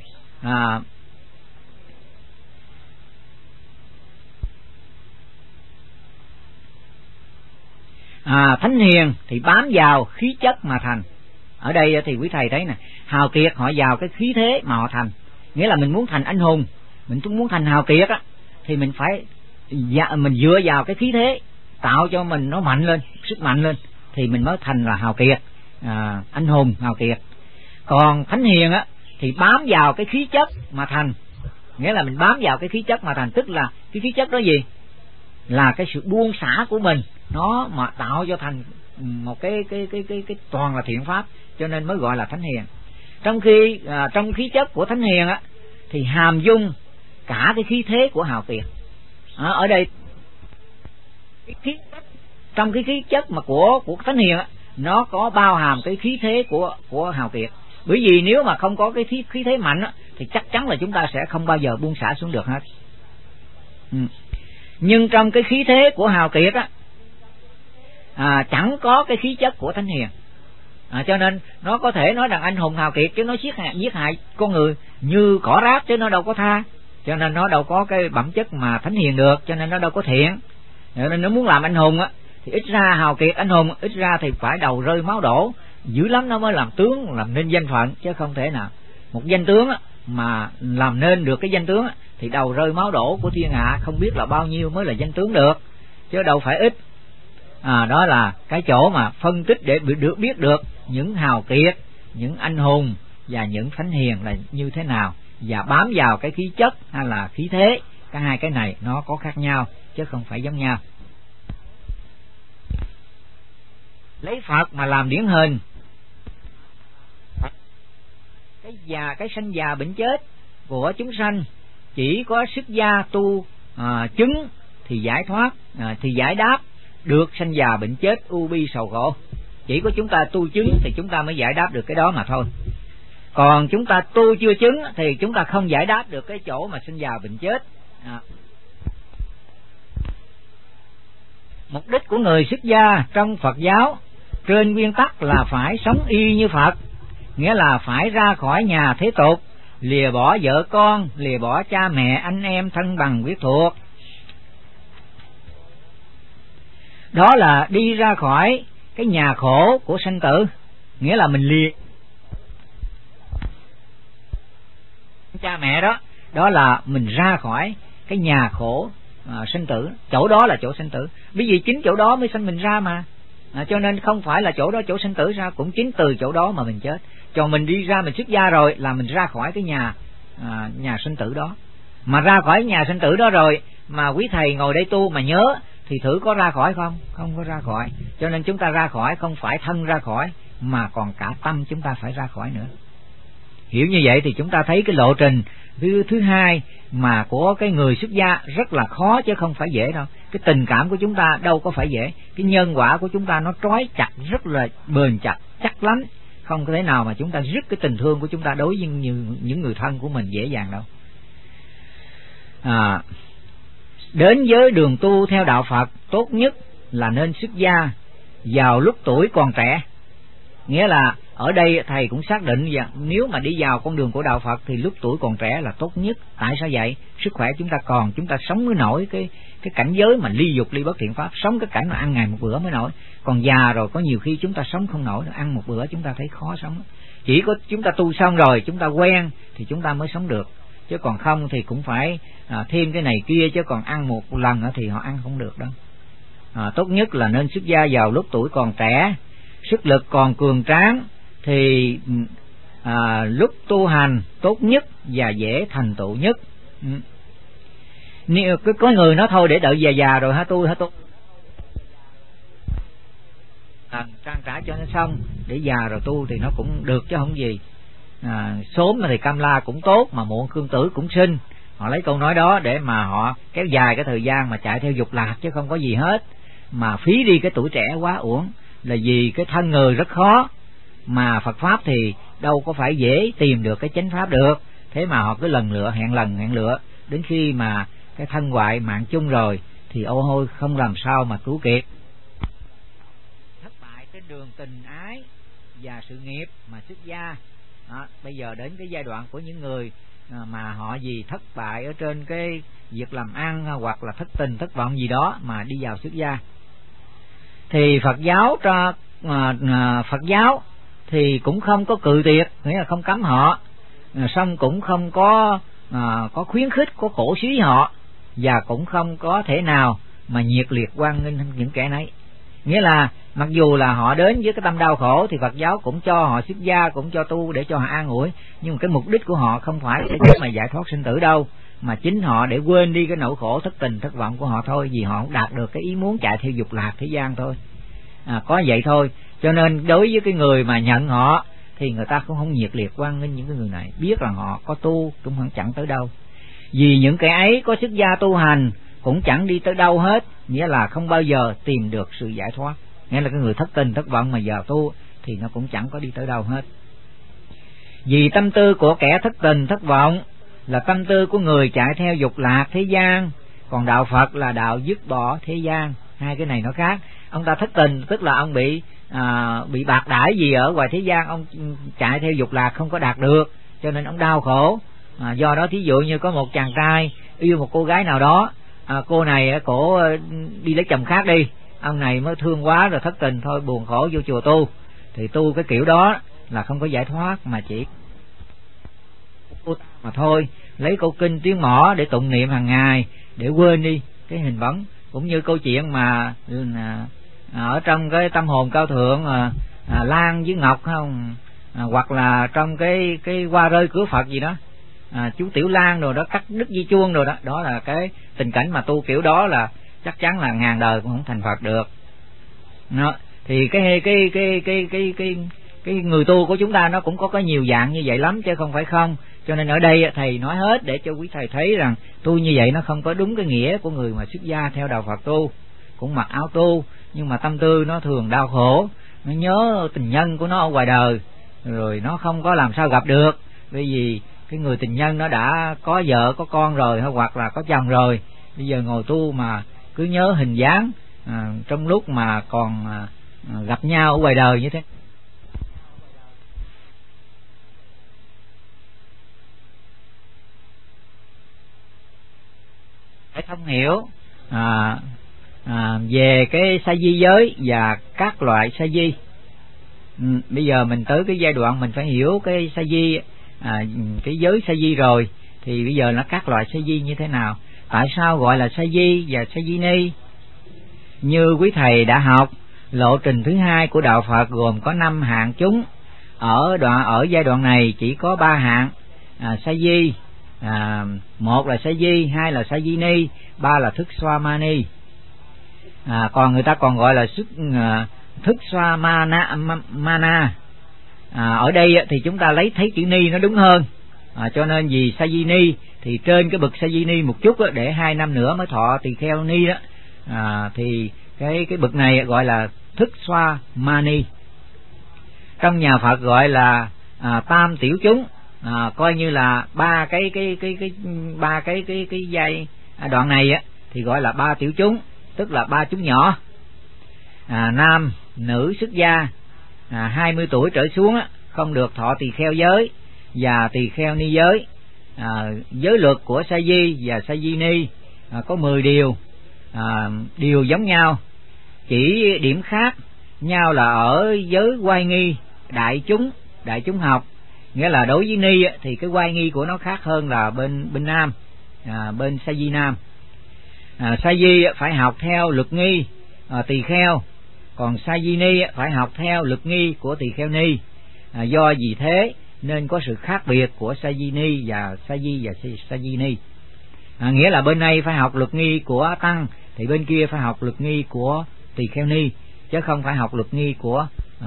thánh hiền thì bám vào khí chất mà thành. Ở đây thì quý thầy thấy nè, hào kiệt họ vào cái khí thế mà họ thành. Nghĩa là mình muốn thành anh hùng, mình muốn thành hào kiệt thì mình phải mình dựa vào cái khí thế tạo cho mình nó mạnh lên, sức mạnh lên, thì mình mới thành là hào kiệt, anh hùng hào kiệt. Còn thánh hiền á thì bám vào cái khí chất mà thành, nghĩa là mình bám vào cái khí chất mà thành, tức là cái khí chất đó gì? Là cái sự buông xả của mình, nó mà tạo cho thành một cái toàn là thiện pháp, cho nên mới gọi là thánh hiền. Trong khi trong khí chất của thánh hiền á thì hàm dung cả cái khí thế của hào kiệt. Ở đây trong cái khí chất mà của thánh hiền á, nó có bao hàm cái khí thế của hào kiệt. Bởi vì nếu mà không có cái khí thế mạnh á, thì chắc chắn là chúng ta sẽ không bao giờ buông xả xuống được hết. Nhưng trong cái khí thế của hào kiệt á, chẳng có cái khí chất của thánh hiền, cho nên nó có thể nói rằng anh hùng hào kiệt, chứ nó giết hại con người như cỏ rác, chứ nó đâu có tha. Cho nên nó đâu có cái bẩm chất mà thánh hiền được, cho nên nó đâu có thiện. Cho nên nó muốn làm anh hùng á, thì ít ra hào kiệt anh hùng, ít ra thì phải đầu rơi máu đổ, dữ lắm nó mới làm tướng, làm nên danh phận, chứ không thể nào. Một danh tướng á, mà làm nên được cái danh tướng á, thì đầu rơi máu đổ của thiên hạ không biết là bao nhiêu mới là danh tướng được, chứ đâu phải ít. Đó là cái chỗ mà phân tích để biết được những hào kiệt, những anh hùng và những thánh hiền là như thế nào, và bám vào cái khí chất hay là khí thế, cả hai cái này nó có khác nhau chứ không phải giống nhau. Lấy Phật mà làm điển hình, cái sanh già bệnh chết của chúng sanh chỉ có xuất gia tu chứng thì giải thoát, thì giải đáp được sanh già bệnh chết u bi sầu khổ. Chỉ có chúng ta tu chứng thì chúng ta mới giải đáp được cái đó mà thôi. Còn chúng ta tu chưa chứng thì chúng ta không giải đáp được cái chỗ mà sanh già bệnh chết. Mục đích của người xuất gia trong Phật giáo trên nguyên tắc là phải sống y như Phật, nghĩa là phải ra khỏi nhà thế tục, lìa bỏ vợ con, lìa bỏ cha mẹ, anh em, thân bằng quyến thuộc. Đó là đi ra khỏi cái nhà khổ của sanh tử, nghĩa là mình lìa cha mẹ đó, đó là mình ra khỏi cái nhà khổ sanh tử, chỗ đó là chỗ sanh tử. Bởi vì chính chỗ đó mới sanh mình ra mà, cho nên không phải là chỗ đó chỗ sanh tử ra, cũng chính từ chỗ đó mà mình chết. Cho mình đi ra, mình xuất gia rồi là mình ra khỏi cái nhà sanh tử đó. Mà ra khỏi nhà sanh tử đó rồi mà quý thầy ngồi đây tu mà nhớ thì thử có ra khỏi không? Không có ra khỏi. Cho nên chúng ta ra khỏi không phải thân ra khỏi, mà còn cả tâm chúng ta phải ra khỏi nữa. Hiểu như vậy thì chúng ta thấy cái lộ trình thứ hai mà của cái người xuất gia rất là khó, chứ không phải dễ đâu. Cái tình cảm của chúng ta đâu có phải dễ, cái nhân quả của chúng ta nó trói chặt, rất là bền chặt, chắc lắm. Không có thể nào mà chúng ta dứt cái tình thương của chúng ta đối với những người thân của mình dễ dàng đâu. Đến với đường tu theo đạo Phật, tốt nhất là nên xuất gia vào lúc tuổi còn trẻ. Nghĩa là ở đây thầy cũng xác định rằng nếu mà đi vào con đường của đạo Phật thì lúc tuổi còn trẻ là tốt nhất. Tại sao vậy? Sức khỏe chúng ta còn, chúng ta sống mới nổi cái cảnh giới mà ly dục ly bất thiện pháp, sống cái cảnh mà ăn ngày một bữa mới nổi. Còn già rồi có nhiều khi chúng ta sống không nổi, ăn một bữa chúng ta thấy khó sống. Chỉ có chúng ta tu xong rồi, chúng ta quen thì chúng ta mới sống được, chứ còn không thì cũng phải thêm cái này kia, chứ còn ăn một lần thì họ ăn không được đâu. Tốt nhất là nên xuất gia vào lúc tuổi còn trẻ, sức lực còn cường tráng, thì lúc tu hành tốt nhất và dễ thành tựu nhất. Nếu có người nói thôi để đợi già rồi hả tu trang trải cho nó xong để già rồi tu thì nó cũng được chứ không gì. Sớm thì cam la cũng tốt, mà muộn cương tử cũng sinh. Họ lấy câu nói đó để mà họ kéo dài cái thời gian mà chạy theo dục lạc, chứ không có gì hết, mà phí đi cái tuổi trẻ quá uổng. Là vì cái thân người rất khó, mà Phật pháp thì đâu có phải dễ tìm được cái chánh pháp được. Thế mà họ cứ hẹn lựa đến khi mà cái thân hoại mạng chung rồi thì ô hôi không làm sao mà cứu kịp. Thất bại trên đường tình ái và sự nghiệp mà xuất gia. Bây giờ đến cái giai đoạn của những người mà họ thất bại ở trên cái việc làm ăn, hoặc là thất tình thất vọng gì đó mà đi vào xuất gia, thì Phật giáo thì cũng không có cự tuyệt, nghĩa là không cấm họ, xong cũng không có khuyến khích, có cổ suý họ, và cũng không có thể nào mà nhiệt liệt hoan nghênh những kẻ nấy. Nghĩa là mặc dù là họ đến với cái tâm đau khổ thì Phật giáo cũng cho họ xuất gia, cũng cho tu để cho họ an ủi, nhưng cái mục đích của họ không phải để mà giải thoát sinh tử đâu, mà chính họ để quên đi cái nỗi khổ thất tình thất vọng của họ thôi, vì họ không đạt được cái ý muốn chạy theo dục lạc thế gian thôi. Có vậy thôi. Cho nên đối với cái người mà nhận họ thì người ta cũng không nhiệt liệt hoan nghênh những cái người này, biết là họ có tu cũng không chẳng tới đâu. Vì những cái ấy có xuất gia tu hành cũng chẳng đi tới đâu hết, nghĩa là không bao giờ tìm được sự giải thoát. Nghĩa là cái người thất tình thất vọng mà giờ tu thì nó cũng chẳng có đi tới đâu hết. Vì tâm tư của kẻ thất tình thất vọng là tâm tư của người chạy theo dục lạc thế gian, còn đạo Phật là đạo dứt bỏ thế gian. Hai cái này nó khác. Ông ta thất tình tức là ông bị bạc đãi gì ở ngoài thế gian, ông chạy theo dục lạc không có đạt được, cho nên ông đau khổ. Do đó thí dụ như có một chàng trai yêu một cô gái nào đó, cô này cổ đi lấy chồng khác đi, ông này mới thương quá rồi thất tình, thôi buồn khổ vô chùa tu. Thì tu cái kiểu đó là không có giải thoát, mà chỉ mà thôi, lấy câu kinh tiếng mõ để tụng niệm hàng ngày để quên đi cái hình bóng. Cũng như câu chuyện mà ở trong cái tâm hồn cao thượng Lan với Ngọc không, hoặc là trong cái hoa rơi cửa Phật gì đó, chú Tiểu Lan rồi đó, cắt đứt dây chuông rồi đó, đó là cái tình cảnh mà tu kiểu đó là chắc chắn là ngàn đời cũng không thành Phật được. Đó. Thì cái người tu của chúng ta nó cũng có cái nhiều dạng như vậy lắm chứ không phải không. Cho nên ở đây thầy nói hết để cho quý thầy thấy rằng tu như vậy nó không có đúng cái nghĩa của người mà xuất gia theo đạo Phật tu, cũng mặc áo tu nhưng mà tâm tư nó thường đau khổ, nó nhớ tình nhân của nó ở ngoài đời rồi nó không có làm sao gặp được, bởi vì cái người tình nhân nó đã có vợ có con rồi hoặc là có chồng rồi, bây giờ ngồi tu mà cứ nhớ hình dáng trong lúc mà còn gặp nhau ở ngoài đời như thế. Phải thông hiểu về cái sa di giới và các loại sa di. Bây giờ mình tới cái giai đoạn mình phải hiểu cái sa di, cái giới sa di rồi, thì bây giờ nó các loại sa di như thế nào, tại sao gọi là sa di và sa di ni. Như quý thầy đã học, lộ trình thứ hai của đạo Phật gồm có 5 hạng chúng. Ở giai đoạn này chỉ có 3 hạng sa di. Một là sa di, hai là sa di ni, ba là thức xoa mani. Còn người ta còn gọi là thức xoa mana. Ở đây thì chúng ta lấy thấy chữ ni nó đúng hơn, cho nên vì sa di ni thì trên cái bậc sa di ni một chút để 2 năm nữa mới thọ tỳ kheo ni đó, thì cái bậc này gọi là thức xoa mani. Trong nhà Phật gọi là tam tiểu chúng, coi như là ba cái giai đoạn này thì gọi là 3 tiểu chúng, tức là 3 chúng nhỏ. Nam nữ xuất gia 20 tuổi trở xuống không được thọ tỳ kheo giới và tỳ kheo ni giới. Giới luật của sa di và sa di ni có 10 điều, điều giống nhau, chỉ điểm khác nhau là ở giới oai nghi đại chúng học. Nghĩa là đối với ni thì cái oai nghi của nó khác hơn là bên nam, bên sa di nam. Sa di phải học theo luật nghi tỳ kheo, còn sa di ni phải học theo luật nghi của tỳ kheo ni. Do vì thế nên có sự khác biệt của sa di ni và sa di ni. Nghĩa là bên này phải học luật nghi của tăng thì bên kia phải học luật nghi của tỳ kheo ni, chứ không phải học luật nghi của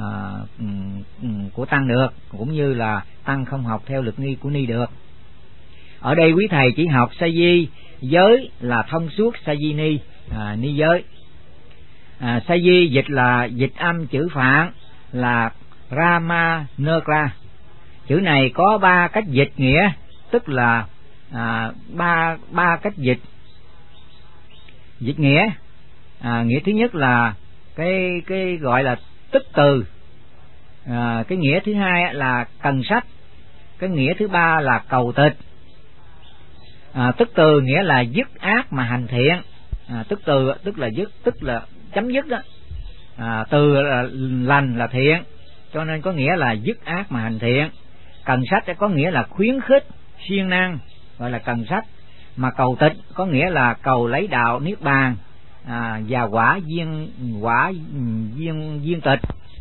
tăng được, cũng như là tăng không học theo luật nghi của ni được. Ở đây quý thầy chỉ học sa di giới là thông suốt sa di ni, ni giới. Sa di dịch là dịch âm chữ Phạn là Ramanukra. Chữ này có 3 cách dịch nghĩa, tức là ba cách dịch nghĩa. Nghĩa thứ nhất là cái gọi là tức từ, cái nghĩa thứ hai là cần sách, cái nghĩa thứ ba là cầu tịch. Tức từ nghĩa là dứt ác mà hành thiện. Tức từ tức là dứt, tức là chấm dứt đó. Từ là lành là thiện, cho nên có nghĩa là dứt ác mà hành thiện. Cần sách có nghĩa là khuyến khích siêng năng, gọi là cần sách. Mà cầu tịch có nghĩa là cầu lấy đạo niết bàn, và quả viên tịch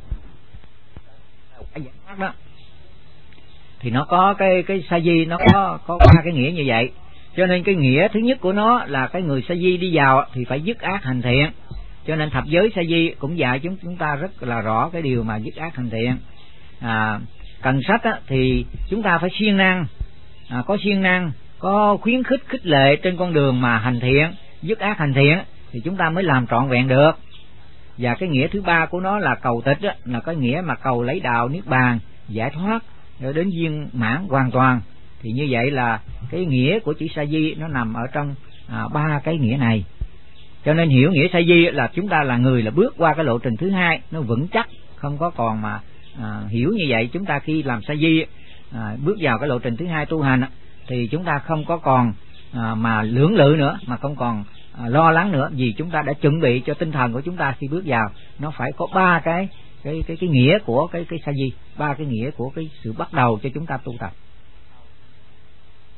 đó, thì nó có cái sa di, nó có ba cái nghĩa như vậy. Cho nên cái nghĩa thứ nhất của nó là cái người sa di đi vào thì phải dứt ác hành thiện. Cho nên thập giới sa di cũng dạy chúng ta rất là rõ cái điều mà dứt ác hành thiện. Cần sách thì chúng ta phải siêng năng, có siêng năng, có khuyến khích khích lệ trên con đường mà hành thiện, dứt ác hành thiện thì chúng ta mới làm trọn vẹn được. Và cái nghĩa thứ ba của nó là cầu tịch đó, là cái nghĩa mà cầu lấy đạo niết bàn, giải thoát để đến viên mãn hoàn toàn. Thì như vậy là cái nghĩa của chữ sa di nó nằm ở trong ba cái nghĩa này. Cho nên hiểu nghĩa sa di là chúng ta là người là bước qua cái lộ trình thứ hai, nó vững chắc, không có còn mà hiểu như vậy. Chúng ta khi làm sa di bước vào cái lộ trình thứ hai tu hành thì chúng ta không có còn mà lưỡng lự nữa, mà không còn lo lắng nữa, vì chúng ta đã chuẩn bị cho tinh thần của chúng ta khi bước vào nó phải có ba cái nghĩa của cái sa di, ba cái nghĩa của cái sự bắt đầu cho chúng ta tu tập.